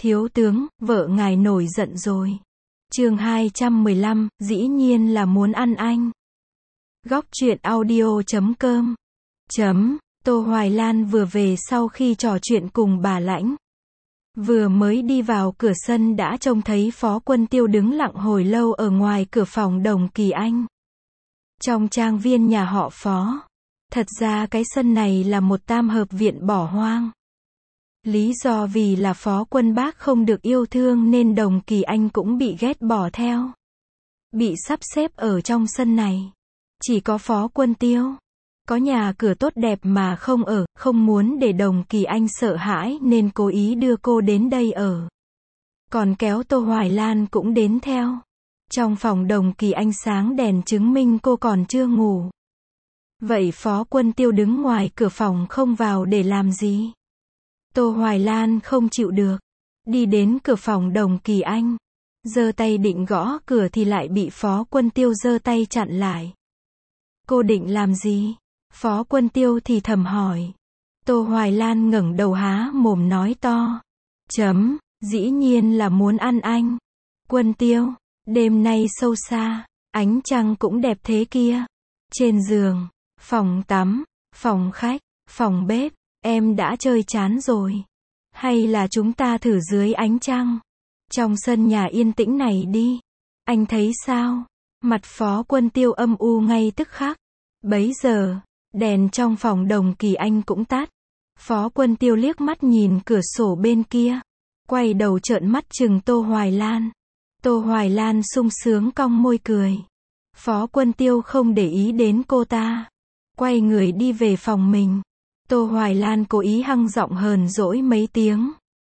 Thiếu tướng, vợ ngài nổi giận rồi. Chương 215, dĩ nhiên là muốn ăn anh. Góc truyện audio.com. Tô Hoài Lan vừa về sau khi trò chuyện cùng bà Lãnh. Vừa mới đi vào cửa sân đã trông thấy Phó Quân Tiêu đứng lặng hồi lâu ở ngoài cửa phòng Đồng Kỳ Anh. Trong trang viên nhà họ Phó. Thật ra cái sân này là một tam hợp viện bỏ hoang. Lý do vì là Phó Quân Bác không được yêu thương nên Đồng Kỳ Anh cũng bị ghét bỏ theo. Bị sắp xếp ở trong sân này. Chỉ có Phó Quân Tiêu. Có nhà cửa tốt đẹp mà không ở, không muốn để Đồng Kỳ Anh sợ hãi nên cố ý đưa cô đến đây ở. Còn kéo Tô Hoài Lan cũng đến theo. Trong phòng Đồng Kỳ Anh sáng đèn chứng minh cô còn chưa ngủ. Vậy Phó Quân Tiêu đứng ngoài cửa phòng không vào để làm gì? Tô Hoài Lan không chịu được. Đi đến cửa phòng Đồng Kỳ Anh. Giơ tay định gõ cửa thì lại bị Phó Quân Tiêu giơ tay chặn lại. Cô định làm gì? Phó Quân Tiêu thì thầm hỏi. Tô Hoài Lan ngẩng đầu há mồm nói to. Dĩ nhiên là muốn ăn anh. Quân Tiêu, đêm nay sâu xa, ánh trăng cũng đẹp thế kia. Trên giường, phòng tắm, phòng khách, phòng bếp, em đã chơi chán rồi. Hay là chúng ta thử dưới ánh trăng, trong sân nhà yên tĩnh này đi. Anh thấy sao? Mặt Phó Quân Tiêu âm u ngay tức khắc. Bấy giờ, đèn trong phòng Đồng Kỳ Anh cũng tắt. Phó Quân Tiêu liếc mắt nhìn cửa sổ bên kia. Quay đầu trợn mắt chừng Tô Hoài Lan. Tô Hoài Lan sung sướng cong môi cười. Phó Quân Tiêu không để ý đến cô ta. Quay người đi về phòng mình. Tô Hoài Lan cố ý hăng giọng hờn dỗi mấy tiếng.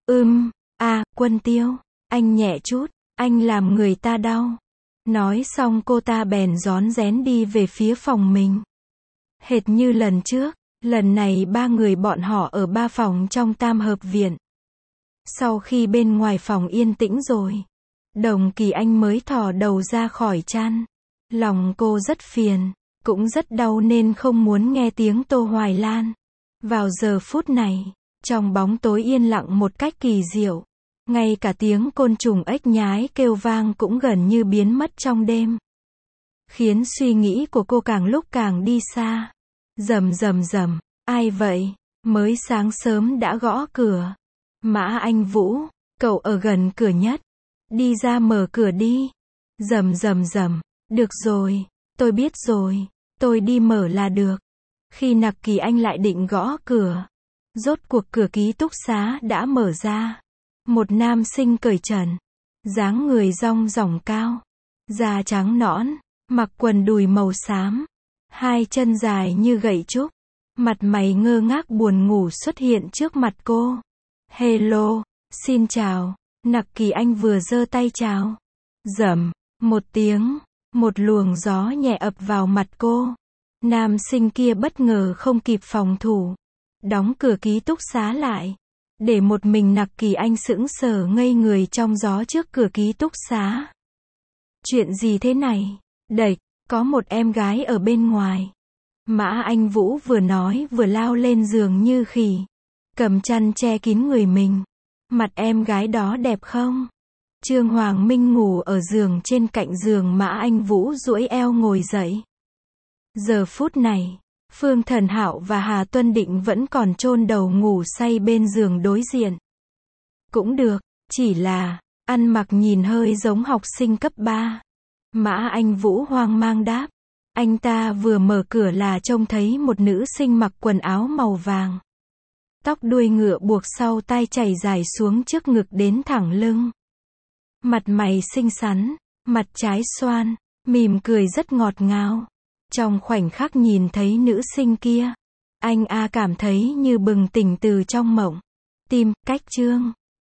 Quân Tiêu, anh nhẹ chút, anh làm người ta đau. Nói xong cô ta bèn rón rén đi về phía phòng mình. Hệt như lần trước, lần này ba người bọn họ ở ba phòng trong tam hợp viện. Sau khi bên ngoài phòng yên tĩnh rồi, Đồng Kỳ Anh mới thò đầu ra khỏi chăn. Lòng cô rất phiền, cũng rất đau nên không muốn nghe tiếng Tô Hoài Lan. Vào giờ phút này, trong bóng tối yên lặng một cách kỳ diệu, ngay cả tiếng côn trùng ếch nhái kêu vang cũng gần như biến mất trong đêm. Khiến suy nghĩ của cô càng lúc càng đi xa. Rầm, ai vậy? Mới sáng sớm đã gõ cửa. Mã Anh Vũ, cậu ở gần cửa nhất. Đi ra mở cửa đi. Rầm, được rồi, tôi biết rồi, tôi đi mở là được. Khi Nặc Kỳ Anh lại định gõ cửa, rốt cuộc cửa ký túc xá đã mở ra. Một nam sinh cởi trần, dáng người rong ròng cao, da trắng nõn, mặc quần đùi màu xám, hai chân dài như gậy trúc, mặt mày ngơ ngác buồn ngủ xuất hiện trước mặt cô. Hello, xin chào. Nặc Kỳ Anh vừa giơ tay chào. Rầm, một tiếng, một luồng gió nhẹ ập vào mặt cô. Nam sinh kia bất ngờ không kịp phòng thủ, đóng cửa ký túc xá lại, để một mình Nặc Kỳ Anh sững sờ ngây người trong gió trước cửa ký túc xá. Chuyện gì thế này? Đẩy, có một em gái ở bên ngoài. Mã Anh Vũ vừa nói vừa lao lên giường như khỉ, cầm chăn che kín người mình. Mặt em gái đó đẹp không? Trương Hoàng Minh ngủ ở giường trên cạnh giường Mã Anh Vũ duỗi eo ngồi dậy. Giờ phút này, Phương Thần Hạo và Hà Tuân Định vẫn còn chôn đầu ngủ say bên giường đối diện. Cũng được, chỉ là, ăn mặc nhìn hơi giống học sinh cấp 3. Mã Anh Vũ hoang mang đáp. Anh ta vừa mở cửa là trông thấy một nữ sinh mặc quần áo màu vàng. Tóc đuôi ngựa buộc sau tai chảy dài xuống trước ngực đến thẳng lưng. Mặt mày xinh xắn, mặt trái xoan, mỉm cười rất ngọt ngào. Trong khoảnh khắc nhìn thấy nữ sinh kia, anh cảm thấy như bừng tỉnh từ trong mộng. Tim, cách chương.